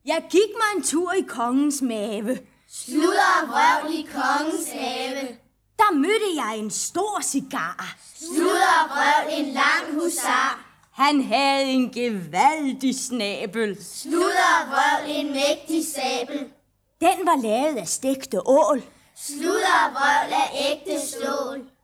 Jeg gik mig en tur i kongens mave. Sludder og vrøvl i kongens have. Der mødte jeg en stor cigar. Sludder og vrøvl en lang husar. Han havde en gevaldig snabel. Sludder og vrøvl en mægtig sabel. Den var lavet af stegte ål. Sludder og vrøvl af ægte stål.